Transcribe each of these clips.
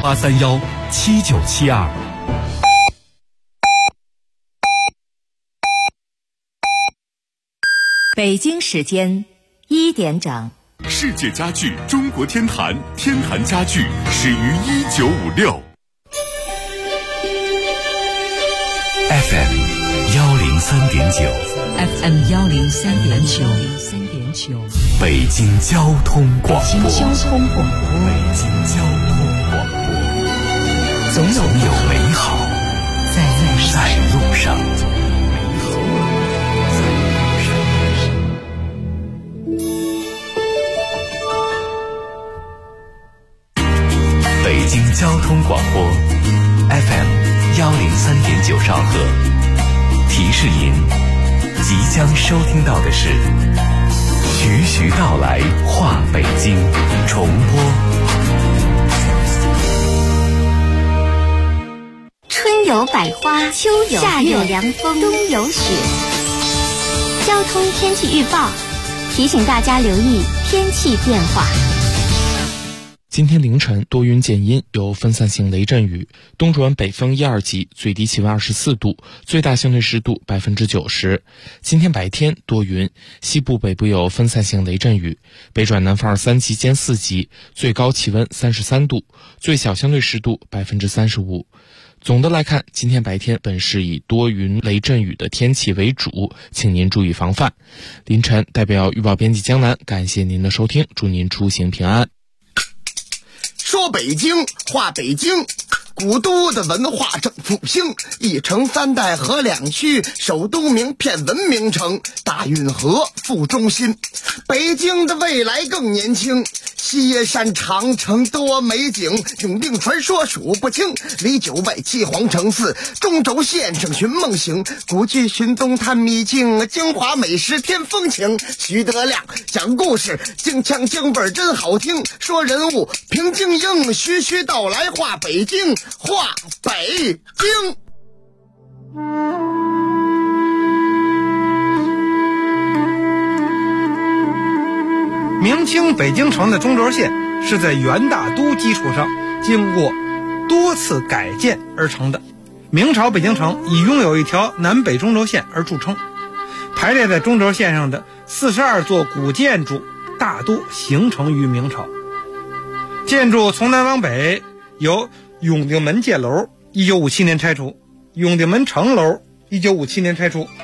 8317972。 北京时间1点整。 世界家具中国天坛，天坛家具始于1956。 FM 103.9 FM 103.9， 北京交通广播。 北京交通广播， 总有美好在路上。北京交通广播 FM 103.9兆赫，提示您即将收听到的是徐徐道来话北京重播。 春有百花，秋有夏有凉风，冬有雪。交通天气预报提醒大家留意天气变化。 今天凌晨多云见阴，有分散性雷阵雨，东转北风1、2级，最低气温24度，最大相对湿度90%。今天白天多云，西部北部有分散性雷阵雨，北转南风2、3级兼4级，最高气温33度，最小相对湿度35%。总的来看，今天白天本是以多云雷阵雨的天气为主，请您注意防范。凌晨代表预报编辑江南，感谢您的收听，祝您出行平安。 说北京话北京，古都的文化正复兴，一城3代河2区，首都名片文明城，大运河副中心。北京的未来更年轻，西山长城多美景，永定传说数不清，离9外7皇城4，中轴线上寻梦行，古迹寻踪探秘境，京华美食添风情。徐德亮讲故事，京腔京味真好听，说人物评京英，徐徐道来话北京，话北京。 明清北京城的中轴线是在元大都基础上经过多次改建而成的。明朝北京城以拥有一条南北中轴线而著称，排列在中轴线上的42座古建筑大多形成于明朝。建筑从南往北有永定门箭楼，1957年拆除；永定门城楼，1957年拆除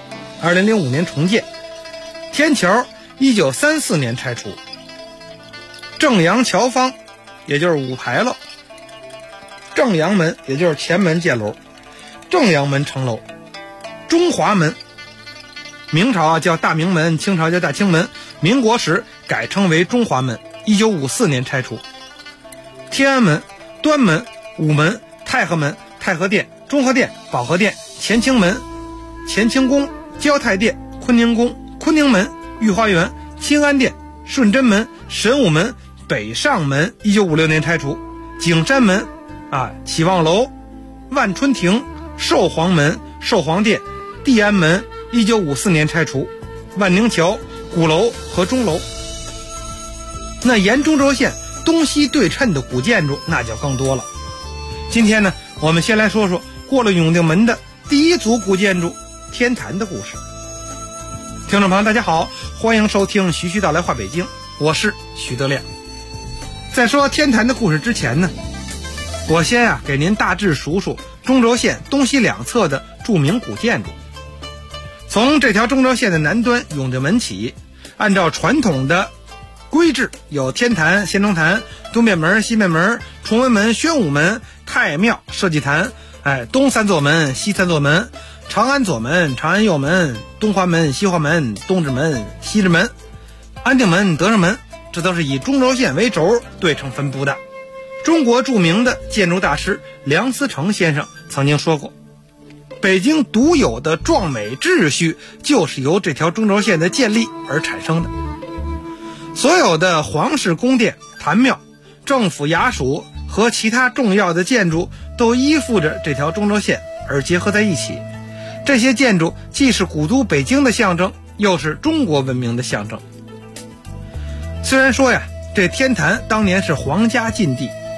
，2005年重建；天桥1934年拆除；正阳桥坊，也就是5牌楼；正阳门，也就是前门箭楼；正阳门城楼；中华门，明朝叫大明门，清朝叫大清门，民国时改称为中华门，1954年拆除；天安门、端门、午门、太和门、太和殿、中和殿、保和殿、乾清门、乾清宫、交泰殿、坤宁宫、坤宁门、御花园、清安殿、顺贞门、神武门、北上门1956年拆除；景山门启望楼、万春亭、寿皇门、寿皇殿、地安门1954年拆除；万宁桥、鼓楼和钟楼。那沿中轴线东西对称的古建筑那就更多了。今天呢，我们先来说说过了永定门的第一组古建筑天坛的故事。听众朋友大家好，欢迎收听徐徐道来话北京，我是徐德亮。在说天坛的故事之前呢，我先给您大致数数中轴线东西两侧的著名古建筑。从这条中轴线的南端永定门起，按照传统的规制，有天坛、先农坛、东便门、西便门、崇文门、宣武门、太庙、社稷坛，东3座门、西3座门，长安左门、长安右门、东华门、西华门、东直门、西直门、安定门、德胜门，这都是以中轴线为轴对称分布的。中国著名的建筑大师梁思成先生曾经说过，北京独有的壮美秩序就是由这条中轴线的建立而产生的。所有的皇室宫殿、坛庙、政府衙署和其他重要的建筑都依附着这条中轴线而结合在一起。这些建筑既是古都北京的象征，又是中国文明的象征。虽然说这天坛当年是皇家禁地，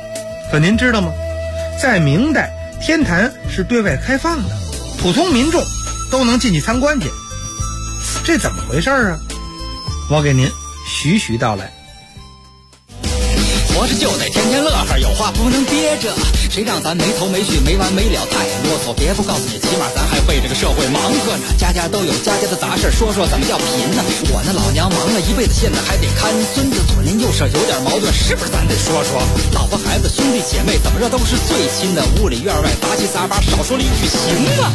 可您知道吗？在明代，天坛是对外开放的，普通民众都能进去参观去。这怎么回事啊？我给您徐徐道来。 活着就得天天乐呵，有话不能憋着，谁让咱没头没绪没完没了太啰嗦。别不告诉你，起码咱还为这个社会忙活呢。家家都有家家的杂事，说说怎么叫贫呢？我那老娘忙了一辈子，现在还得看孙子，左邻右舍有点矛盾，是不是咱得说说？老婆孩子兄弟姐妹怎么着都是最亲的，屋里院外杂七杂八，少说了一句行吗？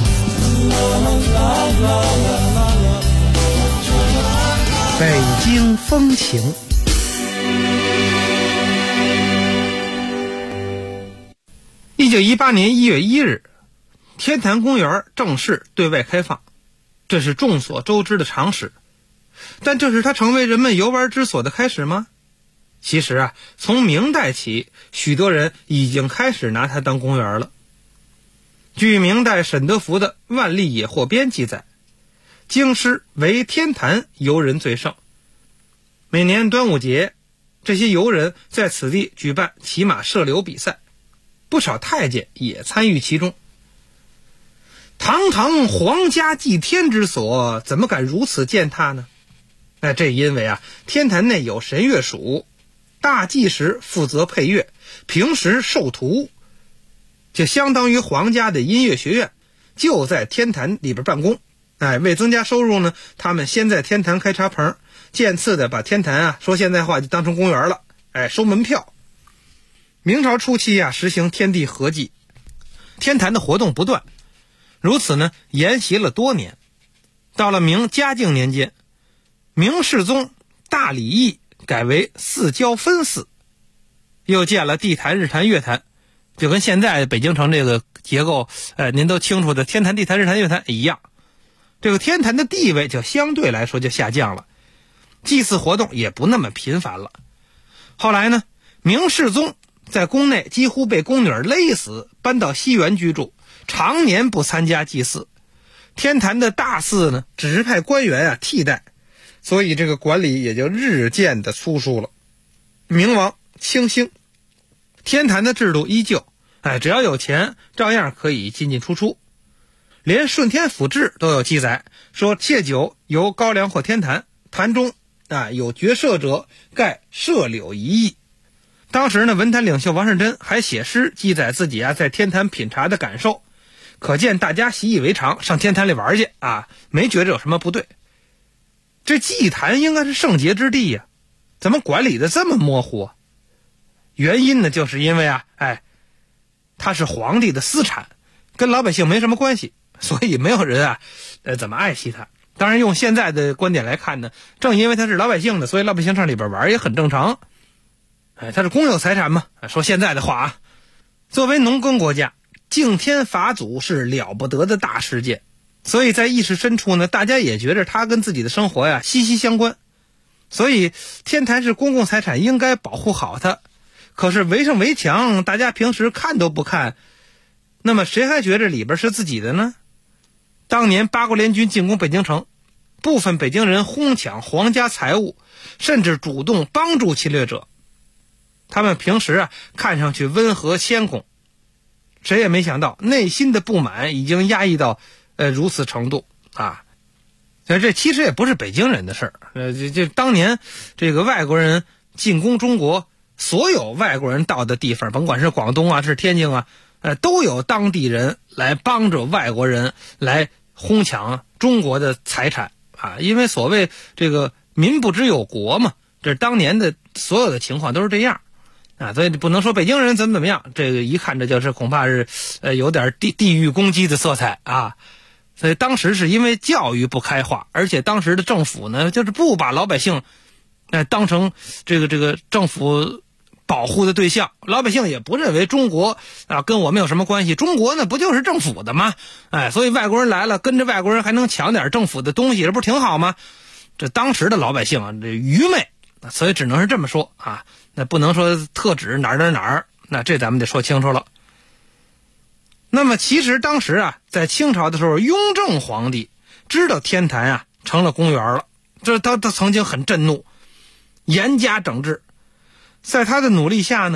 北京风情。1918年1月1日，天坛公园正式对外开放，这是众所周知的常识。但这是它成为人们游玩之所的开始吗？其实啊，从明代起，许多人已经开始拿它当公园了。据明代沈德福的《万历野获编》记载，京师为天坛游人最盛。每年端午节，这些游人在此地举办骑马射流比赛，不少太监也参与其中。堂堂皇家祭天之所，怎么敢如此践踏呢？这因为天坛内有神乐署，大祭时负责配乐，平时授徒，就相当于皇家的音乐学院，就在天坛里边办公。为增加收入呢，他们先在天坛开茶棚，渐次的把天坛说现在话就当成公园了，收门票。明朝初期实行天地合祭，天坛的活动不断，如此呢沿袭了多年。到了明嘉靖年间，明世宗大礼义改为四郊分寺，又建了地坛、日坛、月坛，就跟现在北京城这个结构您都清楚的天坛、地坛、日坛、月坛一样。这个天坛的地位就相对来说就下降了，祭祀活动也不那么频繁了。后来呢，明世宗在宫内几乎被宫女勒死，搬到西园居住，常年不参加祭祀。天坛的大祀呢，只是派官员替代，所以这个管理也就日渐的粗疏了。明王清兴，天坛的制度依旧，只要有钱，照样可以进进出出。连顺天府志都有记载，说窃酒由高粱或天坛，坛中有绝射者，盖射柳1亿。当时呢，文坛领袖王士祯还写诗记载自己在天坛品茶的感受，可见大家习以为常，上天坛里玩去没觉着有什么不对。这祭坛应该是圣洁之地怎么管理的这么模糊原因呢，就是因为它是皇帝的私产，跟老百姓没什么关系，所以没有人怎么爱惜它。当然用现在的观点来看呢，正因为它是老百姓的，所以老百姓上里边玩也很正常。它是公有财产嘛，说现在的话作为农耕国家，敬天法祖是了不得的大事件，所以在意识深处呢，大家也觉得它跟自己的生活息息相关。所以天坛是公共财产，应该保护好它。可是围上围墙，大家平时看都不看，那么谁还觉得里边是自己的呢？当年八国联军进攻北京城，部分北京人哄抢皇家财物，甚至主动帮助侵略者。他们平时看上去温和谦恭，谁也没想到内心的不满已经压抑到如此程度这其实也不是北京人的事儿。这当年这个外国人进攻中国，所有外国人到的地方，甭管是广东是天津都有当地人来帮着外国人来哄抢中国的财产因为所谓这个民不知有国嘛，这是当年的所有的情况都是这样所以不能说北京人怎么样，这个一看这就是恐怕是有点地域攻击的色彩所以当时是因为教育不开化，而且当时的政府呢，就是不把老百姓当成这个政府保护的对象，老百姓也不认为中国跟我们有什么关系，中国呢不就是政府的吗？所以外国人来了，跟着外国人还能抢点政府的东西，这不是挺好吗？这当时的老百姓这愚昧，所以只能是这么说那不能说特指哪儿，那这咱们得说清楚了。那么其实当时在清朝的时候，雍正皇帝知道天坛成了公园了，这他曾经很震怒，严加整治。在他的努力下呢，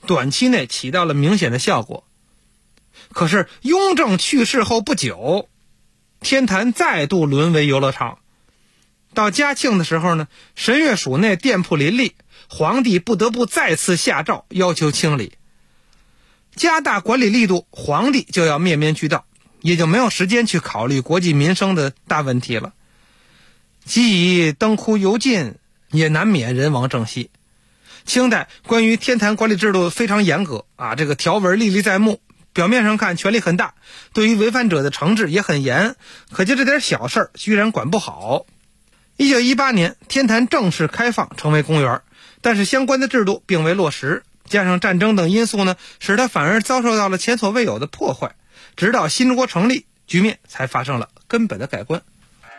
短期内起到了明显的效果。可是雍正去世后不久，天坛再度沦为游乐场。到嘉庆的时候呢，神乐署内店铺林立，皇帝不得不再次下诏要求清理。加大管理力度，皇帝就要面面俱到，也就没有时间去考虑国计民生的大问题了。既已灯枯油尽，也难免人亡政息。清代关于天坛管理制度非常严格啊，这个条文历历在目，表面上看权力很大，对于违反者的惩治也很严，可就这点小事居然管不好。1918年，天坛正式开放成为公园，但是相关的制度并未落实，加上战争等因素呢，使它反而遭受到了前所未有的破坏。直到新中国成立，局面才发生了根本的改观。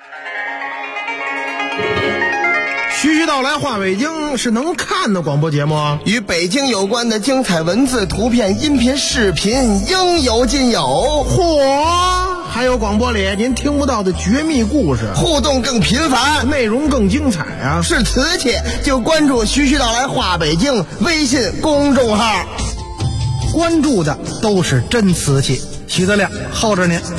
徐徐道来话北京是能看的广播节目， 与北京有关的精彩文字、图片、音频、视频应有尽有。 嚯！还有广播里您听不到的绝密故事， 互动更频繁， 内容更精彩啊！ 是瓷器就关注徐徐道来话北京微信公众号， 关注的都是真瓷器。徐德亮候着您。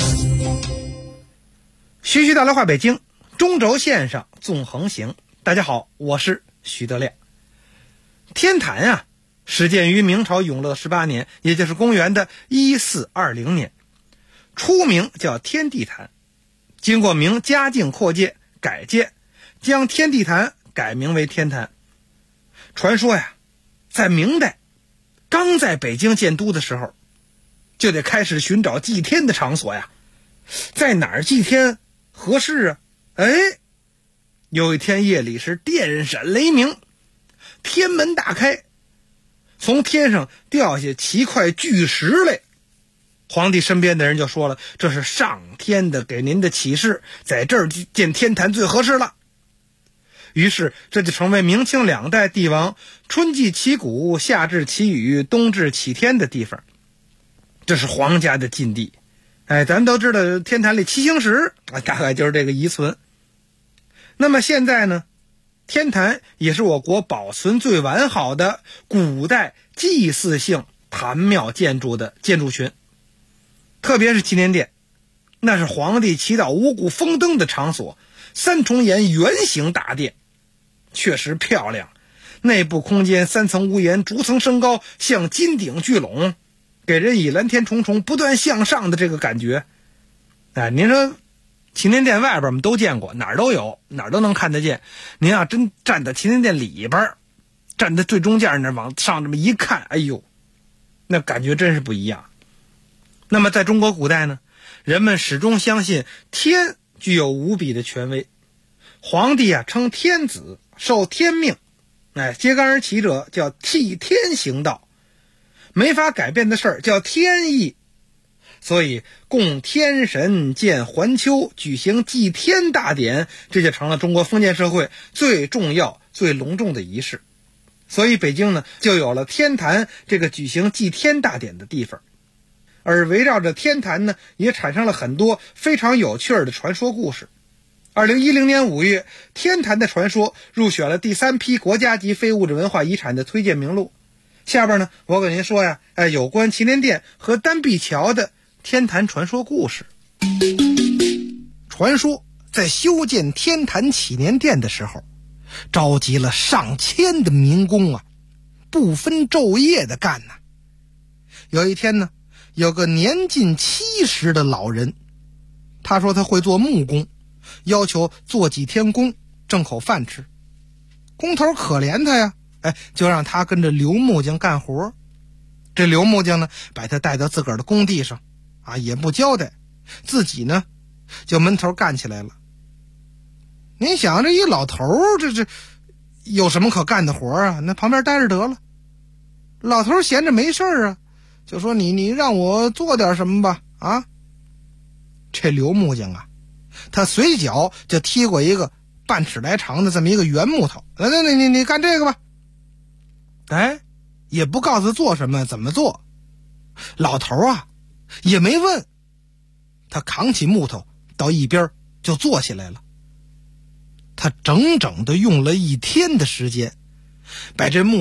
徐徐道来话北京，中轴线上纵横行。大家好，我是徐德亮。天坛啊，始建于明朝永乐18年，也就是公元的1420年，初名叫天地坛，经过明嘉靖扩建改建，将天地坛改名为天坛。传说呀，在明代刚在北京建都的时候，就得开始寻找祭天的场所呀，在哪儿祭天合适啊？有一天夜里是电闪雷鸣，天门大开，从天上掉下7块巨石来。皇帝身边的人就说了，这是上天的给您的启示，在这儿建天坛最合适了。于是这就成为明清2代帝王春季祈谷、夏至祈雨、冬至祈天的地方，这是皇家的禁地。咱们都知道天坛里7星石大概就是这个遗存。那么现在呢，天坛也是我国保存最完好的古代祭祀性坛庙建筑的建筑群。特别是祈年殿，那是皇帝祈祷五谷丰登的场所，3重檐圆形大殿，确实漂亮。内部空间3层屋檐，逐层升高，像金顶聚拢，给人以蓝天重重不断向上的这个感觉。您说祈年殿外边我们都见过，哪儿都有，哪儿都能看得见。您要真站在祈年殿里边，站在最中间那往上这么一看，哎呦，那感觉真是不一样。那么在中国古代呢，人们始终相信天具有无比的权威，皇帝称天子，受天命，揭竿而起者叫替天行道，没法改变的事儿叫天意。所以供天神、建环丘、举行祭天大典，这就成了中国封建社会最重要最隆重的仪式。所以北京呢，就有了天坛这个举行祭天大典的地方。而围绕着天坛呢，也产生了很多非常有趣的传说故事。2010年5月，天坛的传说入选了第3批国家级非物质文化遗产的推荐名录。下边呢，我给您说呀，有关祈年殿和丹壁桥的天坛传说故事。传说在修建天坛祈年殿的时候，召集了上千的民工不分昼夜的干呐。有一天呢，有个年近70的老人，他说他会做木工，要求做几天工挣口饭吃。工头可怜他呀，就让他跟着刘木匠干活。这刘木匠呢，把他带到自个儿的工地上也不交代，自己呢就闷头干起来了。您想这一老头这有什么可干的活那旁边待着得了。老头闲着没事就说你让我做点什么吧这刘木匠他随脚就踢过一个半尺来长的这么一个圆木头，你干这个吧。也不告诉做什么怎么做。老头也没问，他扛起木头到一边就坐起来了。他整整的用了1天的时间，把这木头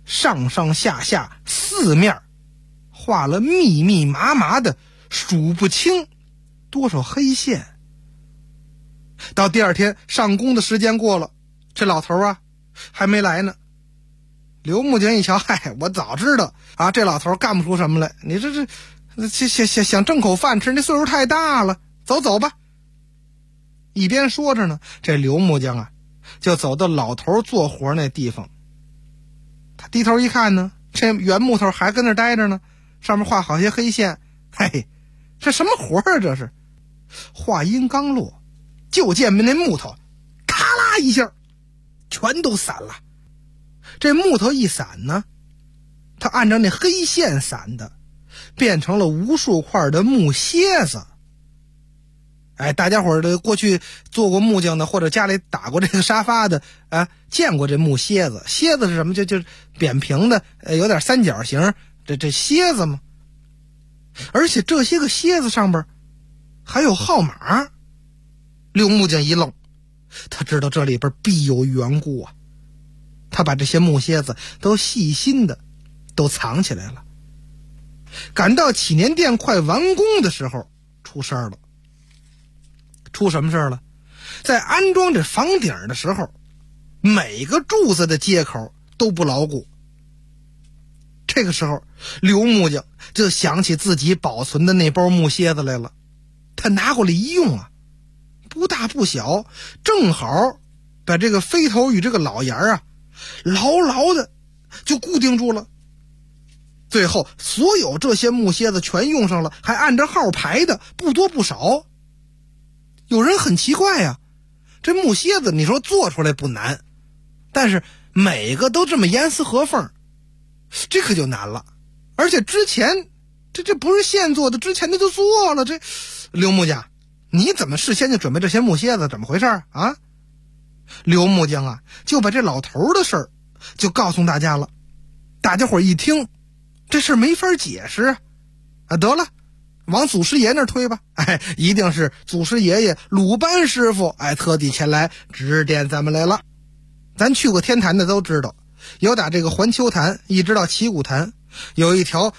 上上下下四面画了密密麻麻的数不清多少黑线。到第二天上工的时间过了，这老头啊还没来呢。刘木匠一瞧，嗨，我早知道啊，这老头干不出什么来，你这想挣口饭吃，那岁数太大了，走吧。一边说着呢，这刘木匠啊就走到老头做活那地方。他低头一看呢，这圆木头还跟那待着呢，上面画好些黑线。嘿，这什么活啊？这是。话音刚落，就见那木头咔啦一下全都散了。这木头一散呢，它按照那黑线散的，变成了无数块的木楔子。哎，大家伙儿的过去做过木匠的，或者家里打过这个沙发的啊，见过这木楔子。楔子是什么？就扁平的，有点三角形，这楔子嘛。而且这些个楔子上边还有号码。刘木匠一愣，他知道这里边必有缘故啊。他把这些木楔子都细心的都藏起来了。赶到祈年殿快完工的时候，出事儿了。出什么事儿了？在安装这房顶的时候，每个柱子的接口都不牢固。这个时候，刘木匠就想起自己保存的那包木楔子来了。他拿过来一用啊，不大不小，正好把这个飞头与这个老沿啊牢牢的就固定住了。最后所有这些木楔子全用上了，还按着号排的，不多不少。有人很奇怪呀，这木楔子你说做出来不难，但是每个都这么严丝合缝，这可就难了。而且之前这不是现做的，之前的就做了。这刘木匠，你怎么事先就准备这些木楔子？怎么回事啊？刘木匠啊就把这老头的事儿就告诉大家了。大家伙一听，这事儿没法解释啊，得了，往祖师爷那儿推吧。哎，一定是祖师爷爷鲁班师傅特地前来指点咱们来了。咱去过天坛的都知道，有打这个环球坛一直到旗鼓坛，有一条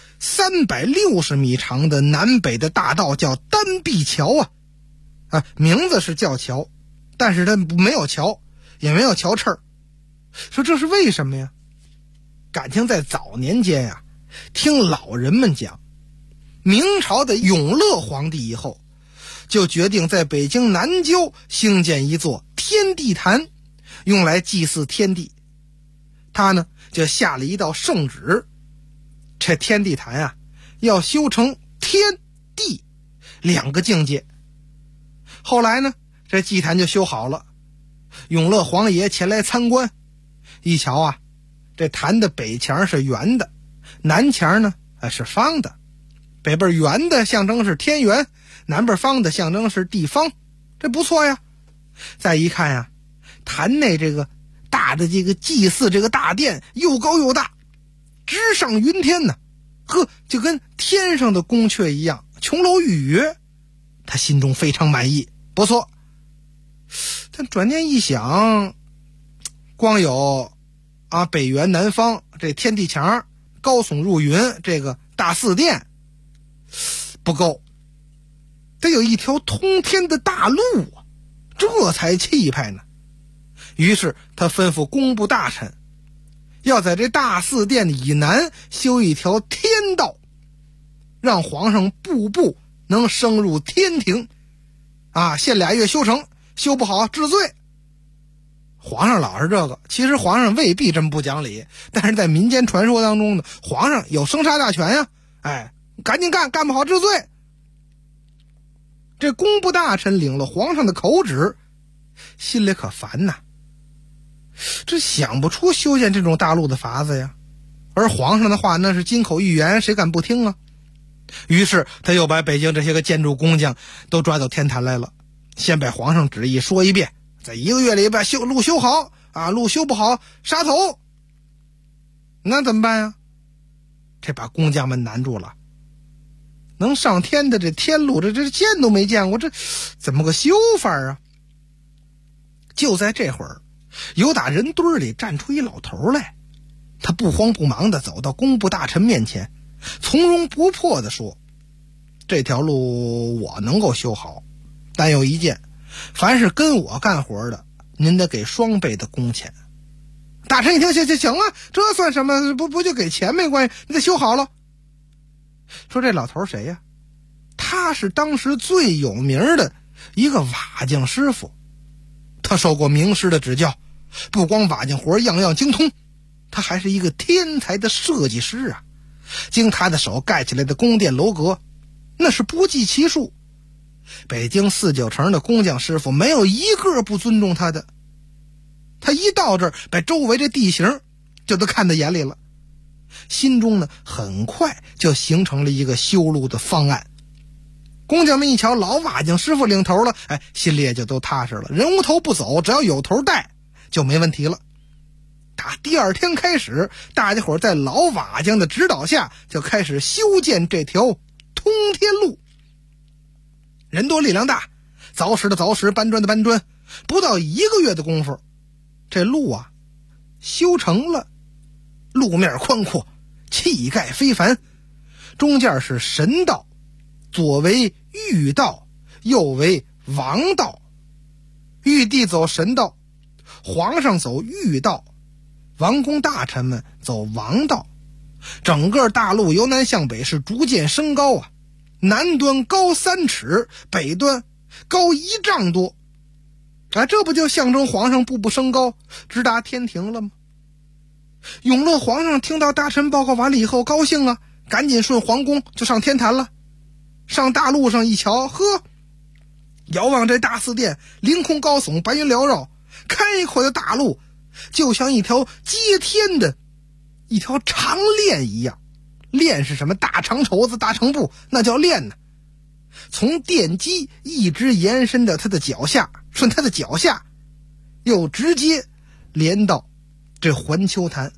360米长的南北的大道，叫单壁桥啊，名字是叫桥，但是它没有桥，也没有桥翅儿。说这是为什么呀？感情在早年间呀，听老人们讲，明朝的永乐皇帝以后就决定在北京南郊兴建一座天地坛，用来祭祀天地。他呢就下了一道圣旨，这天地坛啊要修成天地2个境界。后来呢这祭坛就修好了，永乐皇爷前来参观，一瞧啊，这坛的北墙是圆的，南墙呢是方的，北边圆的象征是天圆，南边方的象征是地方，这不错呀。再一看呀，坛内这个大的这个祭祀这个大殿又高又大，直上云天呢，呵，就跟天上的宫阙一样，琼楼玉宇。他心中非常满意，不错。但转念一想，光有北圆南方这天地墙高耸入云，这个大祀殿不够，得有一条通天的大路啊，这才气派呢。于是他吩咐工部大臣，要在这大祀殿以南修一条天道，让皇上步步能升入天庭限2月修成，修不好治罪。皇上老是这个，其实皇上未必这么不讲理，但是在民间传说当中呢，皇上有生杀大权呀，赶紧干，干不好治罪。这工部大臣领了皇上的口旨，心里可烦呐，这想不出修建这种大路的法子呀。而皇上的话那是金口玉言，谁敢不听啊？于是他又把北京这些个建筑工匠都抓到天坛来了，先把皇上旨意说一遍，在1个月里把路修好路修不好杀头。那怎么办呀？这把工匠们难住了，能上天的这天路这见都没见过，这怎么个修法啊？就在这会儿，有打人堆里站出一老头来， 他不慌不忙地走到工部大臣面前，从容不迫地说：这条路我能够修好，但有一件，凡是跟我干活的，您得给双倍的工钱。大臣一听，行啊，这算什么？不就给钱没关系，你得修好了。说这老头谁呀？他是当时最有名的一个瓦匠师傅，他受过名师的指教，不光瓦匠活样样精通，他还是一个天才的设计师啊！经他的手盖起来的宫殿楼阁，那是不计其数。北京4、9成的工匠师傅没有一个不尊重他的。他一到这儿，把周围这地形就都看在眼里了，心中呢很快就形成了一个修路的方案。工匠们一瞧老瓦匠师傅领头了，心里也就都踏实了。人无头不走，只要有头带就没问题了。打第2天开始，大家伙在老瓦匠的指导下就开始修建这条通天路。人多力量大，凿石的凿石，搬砖的搬砖，不到1个月的功夫，这路啊修成了。路面宽阔，气概非凡，中间是神道，左为御道，右为王道。玉帝走神道，皇上走御道，王公大臣们走王道。整个大路由南向北是逐渐升高啊，南端高3尺，北端高1丈多。这不就象征皇上步步升高，直达天庭了吗？永乐皇上听到大臣报告完了以后高兴啊，赶紧顺皇宫就上天坛了。上大路上一瞧，遥望这大祀殿，凌空高耸，白云缭绕，开阔的大路就像一条接天的一条长链一样。链是什么？大长绸子，大长布，那叫链呢。从殿基一直延伸到他的脚下，顺他的脚下又直接连到这环球坛。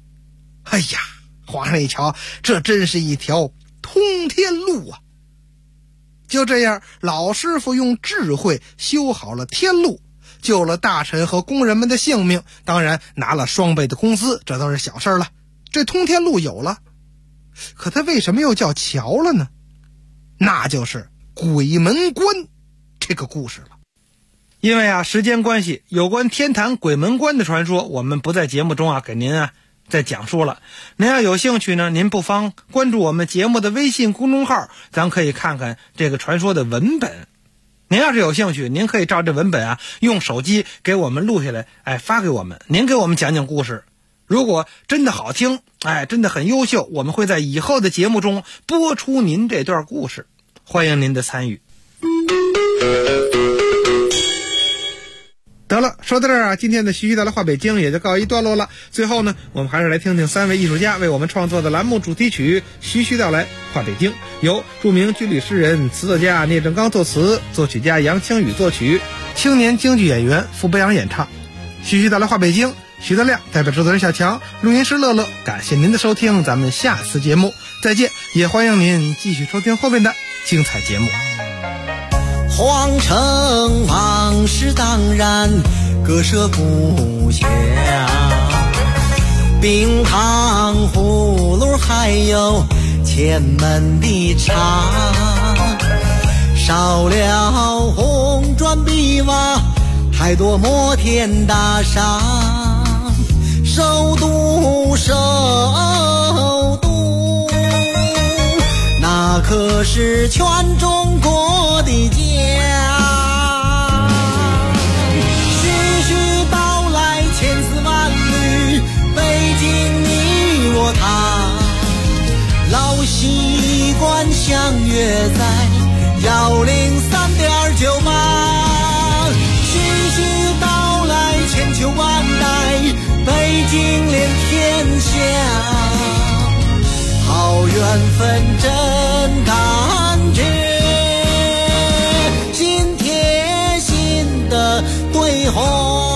皇上一瞧，这真是一条通天路啊！就这样，老师傅用智慧修好了天路，救了大臣和工人们的性命，当然拿了双倍的工资，这都是小事了。这通天路有了，可他为什么又叫桥了呢？那就是鬼门关这个故事了。因为时间关系，有关天坛鬼门关的传说，我们不在节目中给您再讲述了。您要有兴趣呢，您不妨关注我们节目的微信公众号，咱可以看看这个传说的文本。您要是有兴趣，您可以照这文本用手机给我们录下来，发给我们，您给我们讲讲故事。如果真的好听，真的很优秀，我们会在以后的节目中播出您这段故事，欢迎您的参与。得了，说到这儿今天的徐徐带来话北京也就告一段落了。最后呢，我们还是来听听3位艺术家为我们创作的栏目主题曲《徐徐道来话北京》，由著名军旅诗人、词作家聂正刚作词，作曲家杨清宇作曲，青年京剧演员傅北阳演唱。徐徐道来话北京，徐德亮代表制作人小强，录音师乐乐，感谢您的收听，咱们下次节目再见，也欢迎您继续收听后面的精彩节目。 皇城往事当然各舍不下，冰糖葫芦还有前门的茶，少了红砖碧瓦，太多摩天大厦，首都那可是全中国的家。徐徐道来千丝万缕，北京你我他，老习惯相约在103.98。徐徐道来千秋万代，北京连天下，好缘分真感觉，心贴心的对话。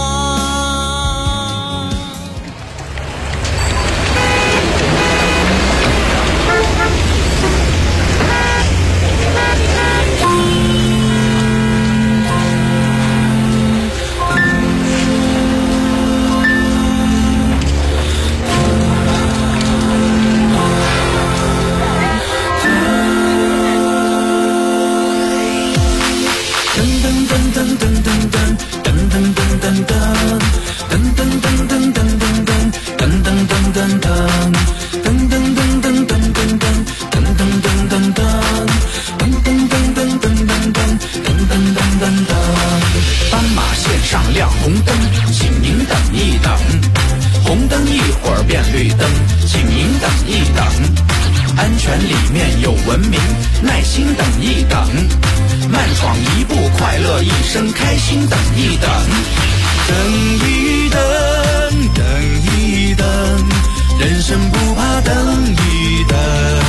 有文明，耐心等一等，慢闯一步，快乐一生，开心等一等，等一等，等一等，人生不怕等一等，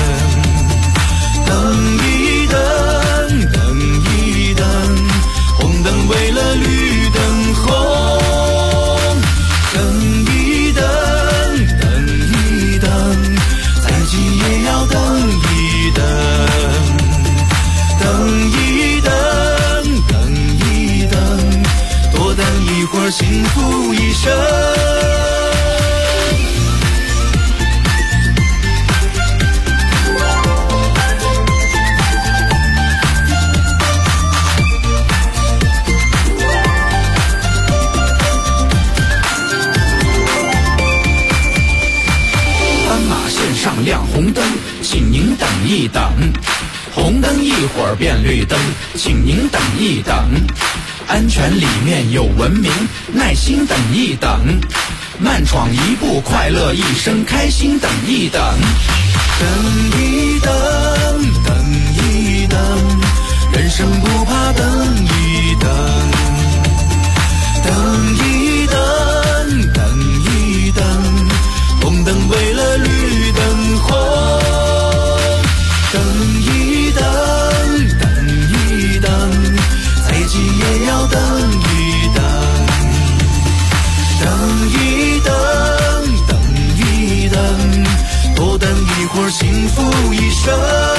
等一等，等一等，红灯为了绿灯红，等一等，等一等，再急也要等一等，等一等，等一等，多等一会儿，幸福一生。上亮红灯，请您等一等，红灯一会儿变绿灯，请您等一等，安全里面有文明，耐心等一等，慢闯一步，快乐一生，开心等一等，等一等，等一等，人生不怕等一等，等一等，等一等，红灯为了绿灯红，等一等，等一等，再急也要等一等，等一等，等一等，多等一会儿，幸福一生，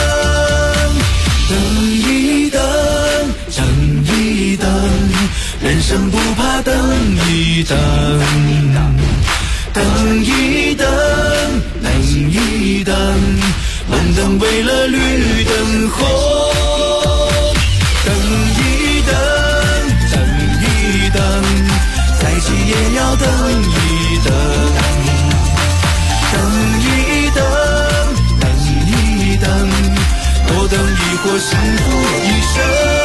等一等，等一等，人生不怕等一等，等一等，等一等，红灯为了绿灯红，等一等，等一等，再急也要等一等，等一等，等一等，多等一会儿，幸福一生。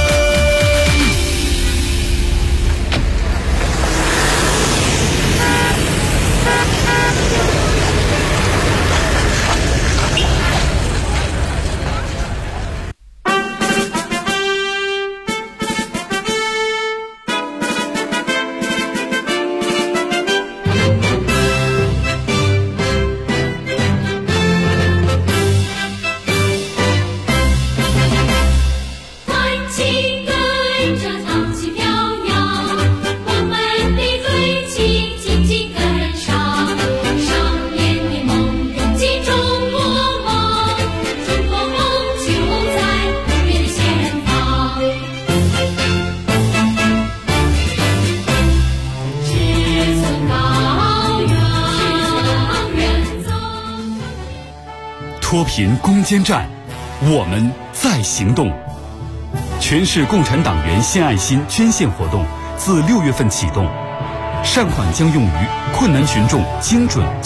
脱贫攻坚战，我们在行动。全市共产党员献爱心捐献活动自6月份启动，善款将用于困难群众精准